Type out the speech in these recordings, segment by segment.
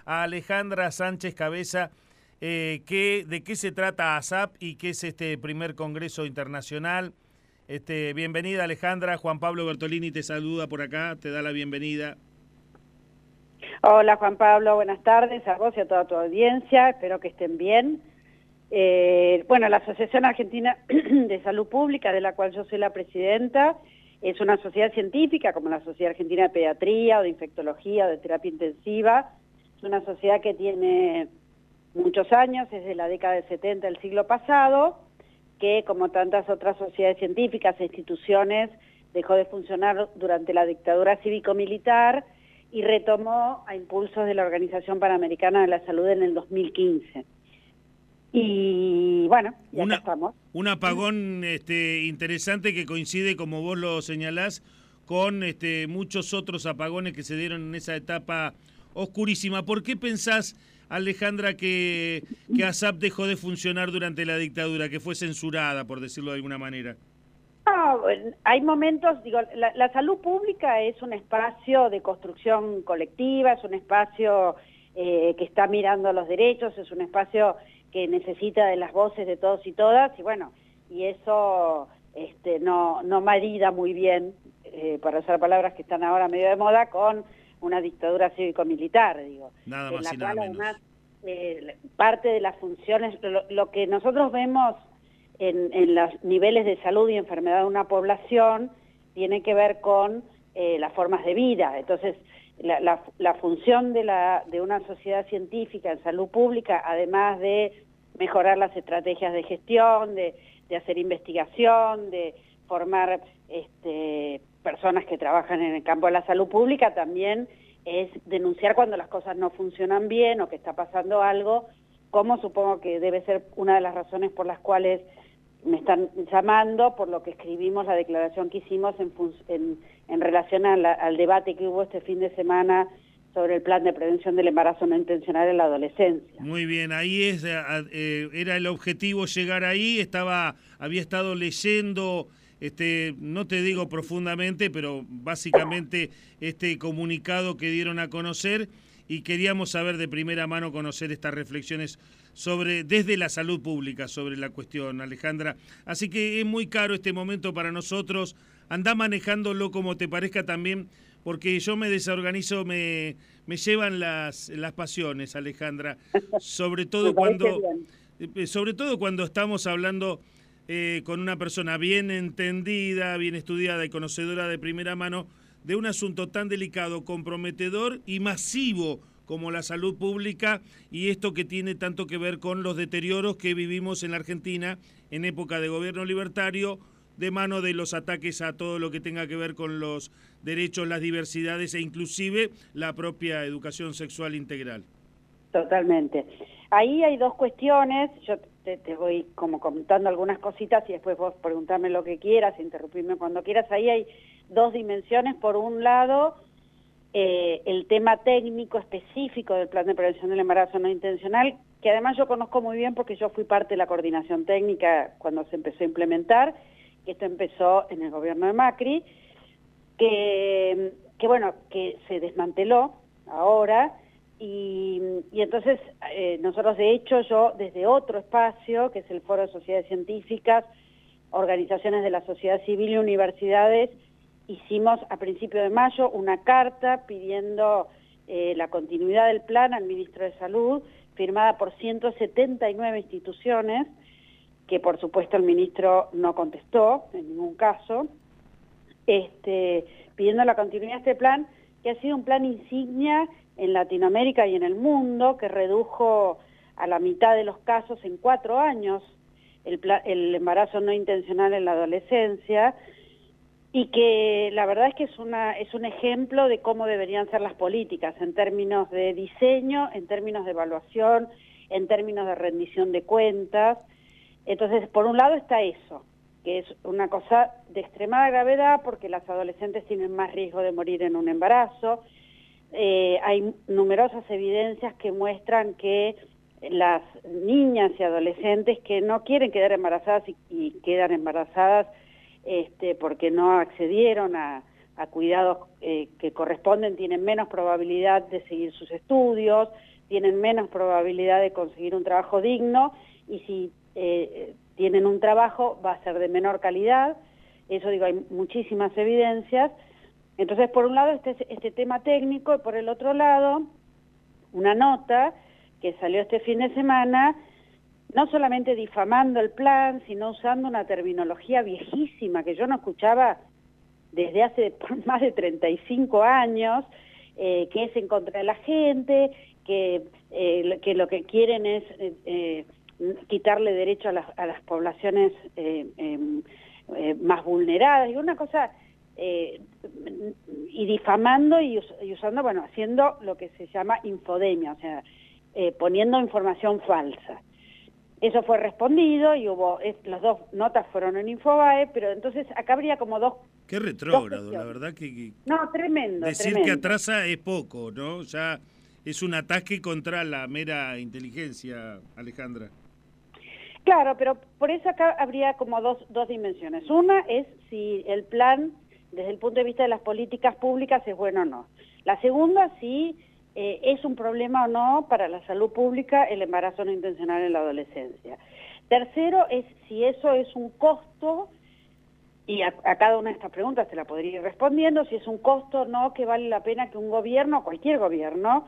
a Alejandra Sánchez Cabeza de qué se trata ASAP y qué es este primer Congreso Internacional. Bienvenida Alejandra, Juan Pablo Bertolini te saluda por acá, te da la bienvenida. Hola Juan Pablo, buenas tardes a vos y a toda tu audiencia, espero que estén bien. Bueno, la Asociación Argentina de Salud Pública, de la cual yo soy la presidenta, es una sociedad científica como la Sociedad Argentina de Pediatría o de Infectología o de Terapia Intensiva. Es una sociedad que tiene muchos años, desde la década del 70 del siglo pasado, que como tantas otras sociedades científicas e instituciones dejó de funcionar durante la dictadura cívico-militar y retomó a impulsos de la Organización Panamericana de la Salud en el 2015. Y bueno, ya estamos. Un apagón interesante que coincide, como vos lo señalás, con muchos otros apagones que se dieron en esa etapa oscurísima. ¿Por qué pensás, Alejandra, que ASAP dejó de funcionar durante la dictadura, que fue censurada, por decirlo de alguna manera? No, hay momentos, digo, la salud pública es un espacio de construcción colectiva, es un espacio que está mirando los derechos, es un espacio que necesita de las voces de todos y todas, y bueno, y eso no marida muy bien, para usar palabras que están ahora medio de moda, con una dictadura cívico-militar, digo. Nada más y nada menos. Además, parte de las funciones, lo que nosotros vemos en los niveles de salud y enfermedad de una población tiene que ver con las formas de vida. Entonces, la función de una sociedad científica en salud pública, además de mejorar las estrategias de gestión, de hacer investigación, de formar personas que trabajan en el campo de la salud pública, también es denunciar cuando las cosas no funcionan bien o que está pasando algo, como supongo que debe ser una de las razones por las cuales me están llamando, por lo que escribimos la declaración que hicimos en relación al debate que hubo este fin de semana sobre el plan de prevención del embarazo no intencional en la adolescencia. Muy bien, ahí era el objetivo llegar ahí, había estado leyendo, no te digo profundamente, pero básicamente este comunicado que dieron a conocer y queríamos saber de primera mano, conocer estas reflexiones desde la salud pública sobre la cuestión, Alejandra. Así que es muy caro este momento para nosotros, andá manejándolo como te parezca también, porque yo me desorganizo, me llevan las pasiones, Alejandra, sobre todo cuando estamos hablando con una persona bien entendida, bien estudiada y conocedora de primera mano de un asunto tan delicado, comprometedor y masivo como la salud pública, y esto que tiene tanto que ver con los deterioros que vivimos en la Argentina en época de gobierno libertario, de mano de los ataques a todo lo que tenga que ver con los derechos, las diversidades e inclusive la propia educación sexual integral. Totalmente. Ahí hay dos cuestiones, yo te voy como comentando algunas cositas y después vos preguntarme lo que quieras, interrumpirme cuando quieras. Ahí hay dos dimensiones. Por un lado, el tema técnico específico del plan de prevención del embarazo no intencional, que además yo conozco muy bien porque yo fui parte de la coordinación técnica cuando se empezó a implementar, que esto empezó en el gobierno de Macri, que se desmanteló ahora, y entonces nosotros de hecho yo desde otro espacio, que es el Foro de Sociedades Científicas, organizaciones de la sociedad civil y universidades, hicimos a principios de mayo una carta pidiendo la continuidad del plan al ministro de Salud, firmada por 179 instituciones, que por supuesto el ministro no contestó en ningún caso, pidiendo la continuidad de este plan, que ha sido un plan insignia en Latinoamérica y en el mundo, que redujo a la mitad de los casos en 4 años el embarazo no intencional en la adolescencia, y que la verdad es que es un ejemplo de cómo deberían ser las políticas en términos de diseño, en términos de evaluación, en términos de rendición de cuentas. Entonces, por un lado está eso, que es una cosa de extremada gravedad porque las adolescentes tienen más riesgo de morir en un embarazo. Hay numerosas evidencias que muestran que las niñas y adolescentes que no quieren quedar embarazadas y quedan embarazadas porque no accedieron a cuidados que corresponden, tienen menos probabilidad de seguir sus estudios, tienen menos probabilidad de conseguir un trabajo digno, y si tienen un trabajo va a ser de menor calidad. Eso digo, hay muchísimas evidencias. Entonces, por un lado este tema técnico, y por el otro lado, una nota que salió este fin de semana, no solamente difamando el plan, sino usando una terminología viejísima que yo no escuchaba desde hace más de 35 años, que es en contra de la gente, que lo que quieren es quitarle derecho a las poblaciones más vulneradas, y una cosa, y difamando y usando, bueno, haciendo lo que se llama infodemia, o sea, poniendo información falsa. Eso fue respondido y las dos notas fueron en Infobae, pero entonces acá habría como dos... Qué retrógrado, la verdad que... No, tremendo, decir tremendo. que atrasa es poco, ¿no? Ya es un ataque contra la mera inteligencia, Alejandra. Claro, pero por eso acá habría como dos dimensiones. Una es si el plan, desde el punto de vista de las políticas públicas, es bueno o no. La segunda, si es un problema o no para la salud pública el embarazo no intencional en la adolescencia. Tercero es si eso es un costo, y a cada una de estas preguntas se la podría ir respondiendo, si es un costo o no que vale la pena que un gobierno, cualquier gobierno,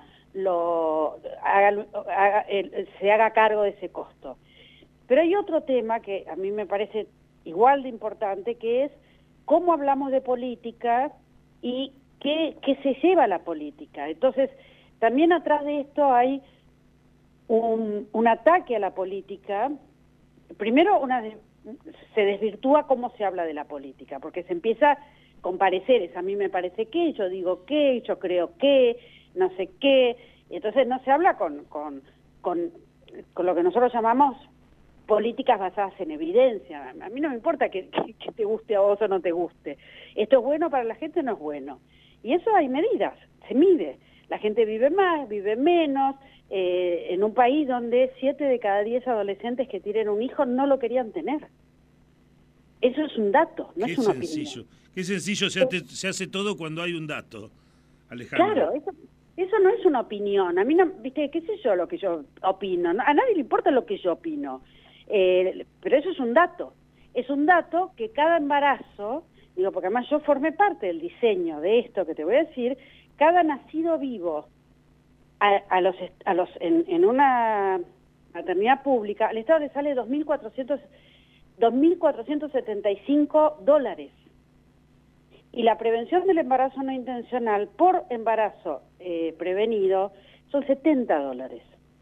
se haga cargo de ese costo. Pero hay otro tema que a mí me parece igual de importante, que es cómo hablamos de política y qué se lleva la política. Entonces, también atrás de esto hay un ataque a la política. Primero, se desvirtúa cómo se habla de la política, porque se empieza con pareceres. A mí me parece que, yo digo que, yo creo que, no sé qué. Entonces no se habla con lo que nosotros llamamos políticas basadas en evidencia. A mí no me importa que te guste a vos o no te guste. Esto es bueno para la gente o no es bueno. Y eso hay medidas, se mide. La gente vive más, vive menos, en un país donde 7 de cada 10 adolescentes que tienen un hijo no lo querían tener. Eso es un dato, no es una opinión. Qué sencillo se hace todo cuando hay un dato, Alejandra. Claro, eso no es una opinión. A mí no, viste, qué sé yo lo que yo opino. A nadie le importa lo que yo opino. Pero eso es un dato. Es un dato que cada embarazo, digo, porque además yo formé parte del diseño de esto que te voy a decir, cada nacido vivo en una maternidad pública, al Estado le sale $2.475. Y la prevención del embarazo no intencional por embarazo prevenido son $70.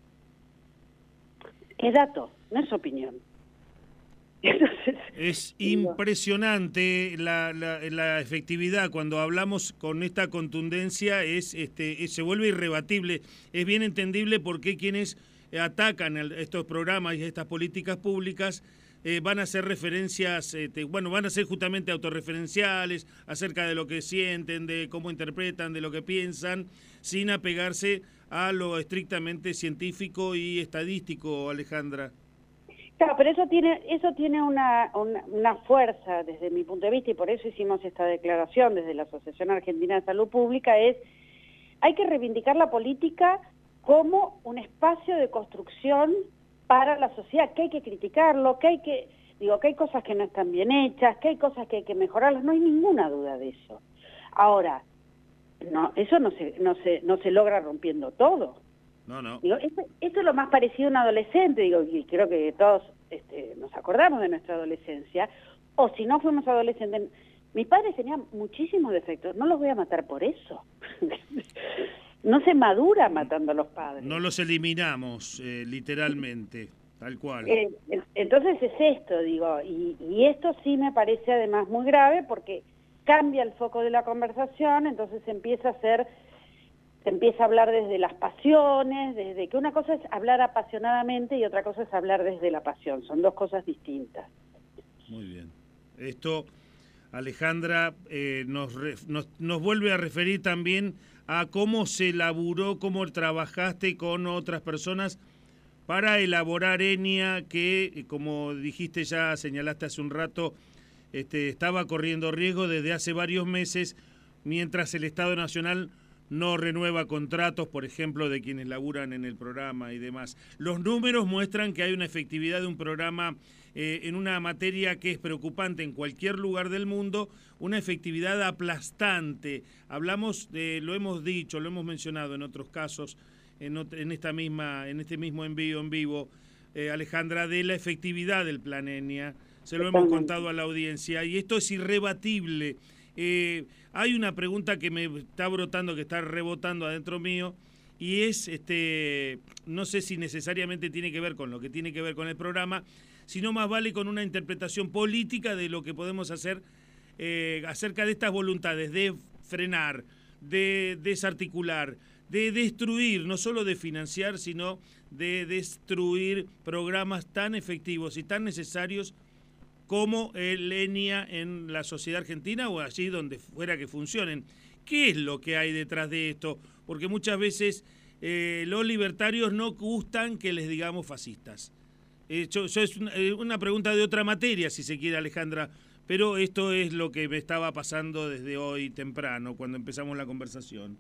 Es dato, no es opinión. Entonces, es impresionante la efectividad cuando hablamos con esta contundencia, se vuelve irrebatible. Es bien entendible por qué quienes atacan estos programas y estas políticas públicas van a hacer referencias, van a ser justamente autorreferenciales acerca de lo que sienten, de cómo interpretan, de lo que piensan, sin apegarse a lo estrictamente científico y estadístico, Alejandra. Claro, pero eso tiene una fuerza desde mi punto de vista, y por eso hicimos esta declaración desde la Asociación Argentina de Salud Pública, hay que reivindicar la política como un espacio de construcción para la sociedad, que hay que criticarlo, que hay cosas que no están bien hechas, que hay cosas que hay que mejorarlas, no hay ninguna duda de eso. Ahora, eso no se logra rompiendo todo. No. Digo, esto es lo más parecido a un adolescente, y creo que todos nos acordamos de nuestra adolescencia, o si no fuimos adolescentes. Mis padres tenían muchísimos defectos, no los voy a matar por eso. No se madura matando a los padres. No los eliminamos, literalmente, tal cual. Entonces es esto, digo, y esto sí me parece además muy grave porque cambia el foco de la conversación, entonces se empieza a hablar desde las pasiones, desde que una cosa es hablar apasionadamente y otra cosa es hablar desde la pasión, son dos cosas distintas. Muy bien. Esto, Alejandra, nos vuelve a referir también a cómo se elaboró, cómo trabajaste con otras personas para elaborar ENIA, que, como dijiste ya, señalaste hace un rato, estaba corriendo riesgo desde hace varios meses, mientras el Estado Nacional no renueva contratos, por ejemplo, de quienes laburan en el programa y demás. Los números muestran que hay una efectividad de un programa en una materia que es preocupante en cualquier lugar del mundo, una efectividad aplastante. Hablamos de, lo hemos dicho, lo hemos mencionado en otros casos, en este mismo envío en vivo, Alejandra, de la efectividad del Plan Enia. Se lo hemos contado a la audiencia y esto es irrebatible. Hay una pregunta que me está brotando, que está rebotando adentro mío, y es, no sé si necesariamente tiene que ver con lo que tiene que ver con el programa, sino más vale con una interpretación política de lo que podemos hacer acerca de estas voluntades de frenar, de desarticular, de destruir, no solo de financiar, sino de destruir programas tan efectivos y tan necesarios como el ENIA en la sociedad argentina o allí donde fuera que funcionen. ¿Qué es lo que hay detrás de esto? Porque muchas veces los libertarios no gustan que les digamos fascistas. Eso es una pregunta de otra materia, si se quiere, Alejandra, pero esto es lo que me estaba pasando desde hoy temprano, cuando empezamos la conversación.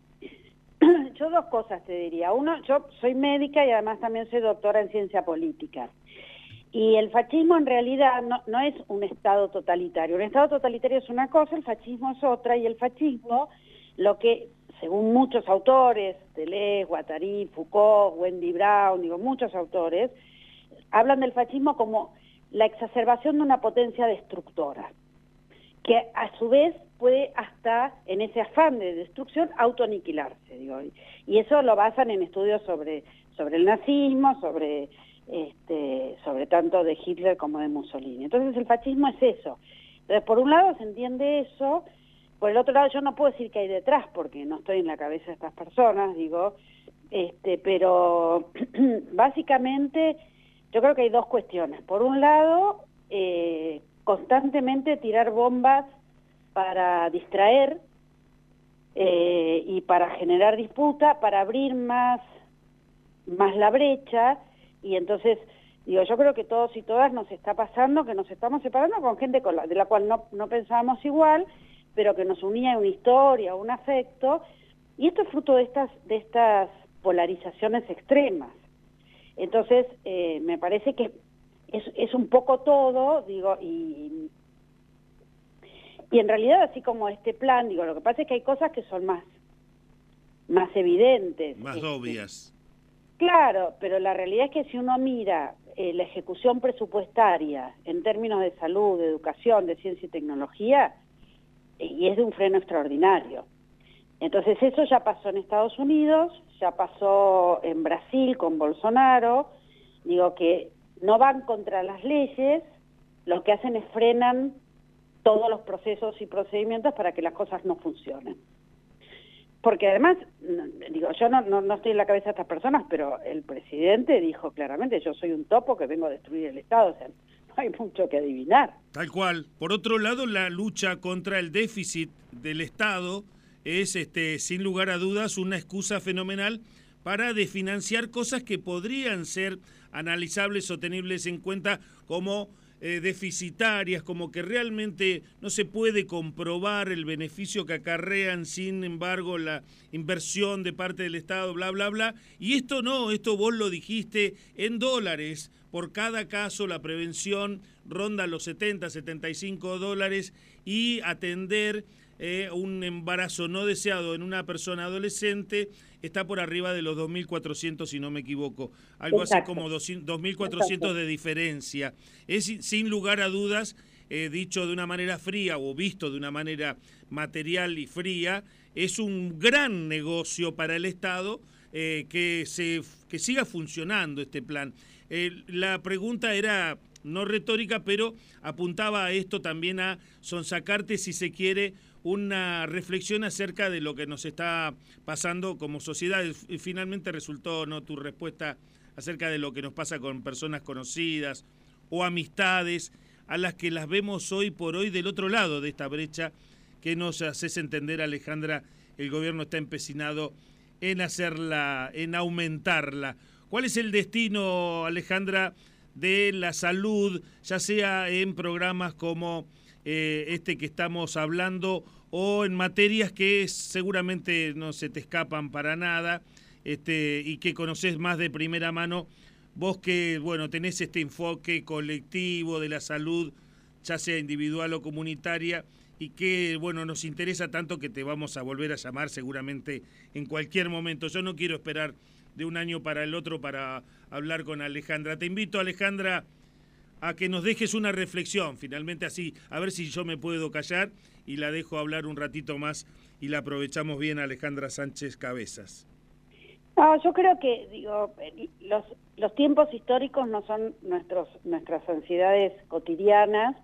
Yo dos cosas te diría. Uno, yo soy médica y además también soy doctora en ciencia política. Y el fascismo en realidad no es un Estado totalitario. Un Estado totalitario es una cosa, el fascismo es otra, y el fascismo, lo que, según muchos autores, Deleuze, Guattari, Foucault, Wendy Brown, muchos autores, hablan del fascismo como la exacerbación de una potencia destructora, que a su vez puede hasta, en ese afán de destrucción, autoaniquilarse, y eso lo basan en estudios sobre el nazismo, sobre tanto de Hitler como de Mussolini. Entonces el fascismo es eso. Entonces, por un lado se entiende eso, por el otro lado yo no puedo decir qué hay detrás, porque no estoy en la cabeza de estas personas, pero básicamente yo creo que hay dos cuestiones. Por un lado, constantemente tirar bombas para distraer y para generar disputa, para abrir más la brecha, y entonces, yo creo que todos y todas nos está pasando que nos estamos separando con gente de la cual no pensábamos igual, pero que nos unía una historia, un afecto, y esto es fruto de estas polarizaciones extremas. Entonces, me parece que es un poco todo, y en realidad, así como este plan, lo que pasa es que hay cosas que son más evidentes. Más obvias. Claro, pero la realidad es que si uno mira la ejecución presupuestaria en términos de salud, de educación, de ciencia y tecnología, y es de un freno extraordinario. Entonces eso ya pasó en Estados Unidos, ya pasó en Brasil con Bolsonaro, que no van contra las leyes, lo que hacen es frenan todos los procesos y procedimientos para que las cosas no funcionen. Porque además, yo no estoy en la cabeza de estas personas, pero el presidente dijo claramente, yo soy un topo que vengo a destruir el Estado, o sea, no hay mucho que adivinar. Tal cual. Por otro lado, la lucha contra el déficit del Estado es, sin lugar a dudas, una excusa fenomenal para desfinanciar cosas que podrían ser analizables o tenibles en cuenta como deficitarias, como que realmente no se puede comprobar el beneficio que acarrean, sin embargo, la inversión de parte del Estado, bla, bla, bla. Y esto no, esto vos lo dijiste en dólares. Por cada caso la prevención ronda los 70, 75 dólares y atender un embarazo no deseado en una persona adolescente está por arriba de los 2.400, si no me equivoco. Algo Exacto. Así como 2.400 de diferencia. Es sin lugar a dudas, dicho de una manera fría o visto de una manera material y fría, es un gran negocio para el Estado que siga funcionando este plan. La pregunta era no retórica, pero apuntaba a esto también, a sonsacarte, si se quiere, una reflexión acerca de lo que nos está pasando como sociedad. Y finalmente resultó no tu respuesta acerca de lo que nos pasa con personas conocidas o amistades a las que las vemos hoy por hoy del otro lado de esta brecha que nos haces entender, Alejandra, el gobierno está empecinado en hacerla, en aumentarla. ¿Cuál es el destino, Alejandra, de la salud, ya sea en programas como que estamos hablando, o en materias que seguramente no se te escapan para nada, y que conocés más de primera mano, vos que, bueno, tenés este enfoque colectivo de la salud, ya sea individual o comunitaria, y que, bueno, nos interesa tanto que te vamos a volver a llamar seguramente en cualquier momento. Yo no quiero esperar de un año para el otro para hablar con Alejandra. Te invito, Alejandra, a que nos dejes una reflexión, finalmente así, a ver si yo me puedo callar y la dejo hablar un ratito más y la aprovechamos bien, Alejandra Sánchez Cabezas. No, yo creo que, los tiempos históricos no son nuestras ansiedades cotidianas.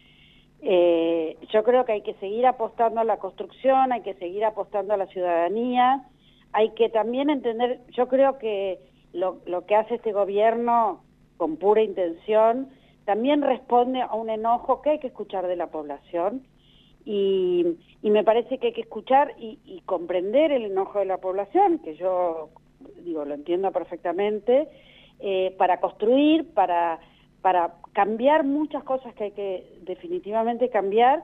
Yo creo que hay que seguir apostando a la construcción, hay que seguir apostando a la ciudadanía, hay que también entender, yo creo que lo que hace este gobierno con pura intención también responde a un enojo que hay que escuchar de la población, y me parece que hay que escuchar y comprender el enojo de la población, que yo lo entiendo perfectamente, para construir, para cambiar muchas cosas que hay que definitivamente cambiar,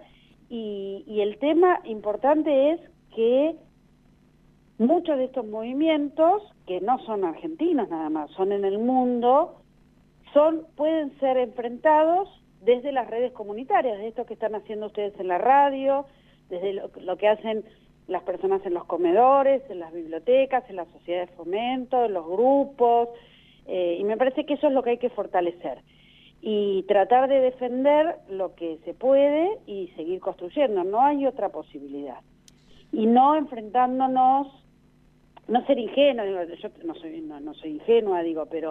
y el tema importante es que muchos de estos movimientos, que no son argentinos nada más, son en el mundo, pueden ser enfrentados desde las redes comunitarias, de esto que están haciendo ustedes en la radio, desde lo que hacen las personas en los comedores, en las bibliotecas, en las sociedades de fomento, en los grupos, y me parece que eso es lo que hay que fortalecer. Y tratar de defender lo que se puede y seguir construyendo, no hay otra posibilidad. Y no enfrentándonos, no ser ingenuo, yo no soy ingenua,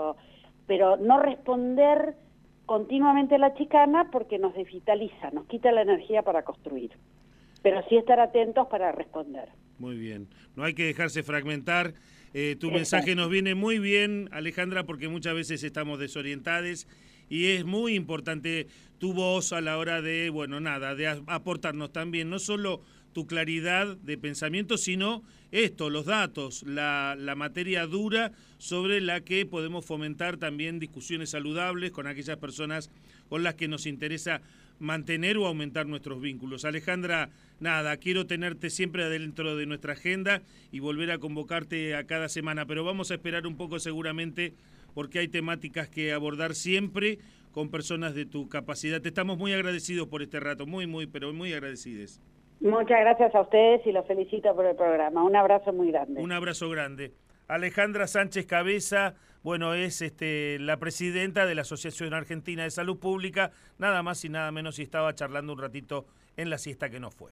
pero no responder continuamente a la chicana porque nos desvitaliza, nos quita la energía para construir. Pero sí estar atentos para responder. Muy bien, no hay que dejarse fragmentar. Tu mensaje nos viene muy bien, Alejandra, porque muchas veces estamos desorientados y es muy importante tu voz a la hora de, de aportarnos también, no solo tu claridad de pensamiento, sino los datos, la materia dura sobre la que podemos fomentar también discusiones saludables con aquellas personas con las que nos interesa mantener o aumentar nuestros vínculos. Alejandra, quiero tenerte siempre dentro de nuestra agenda y volver a convocarte a cada semana, pero vamos a esperar un poco seguramente porque hay temáticas que abordar siempre con personas de tu capacidad. Te estamos muy agradecidos por este rato, pero muy agradecidos. Muchas gracias a ustedes y los felicito por el programa. Un abrazo muy grande. Un abrazo grande. Alejandra Sánchez Cabeza, es la presidenta de la Asociación Argentina de Salud Pública, nada más y nada menos, y estaba charlando un ratito en la siesta que no fue.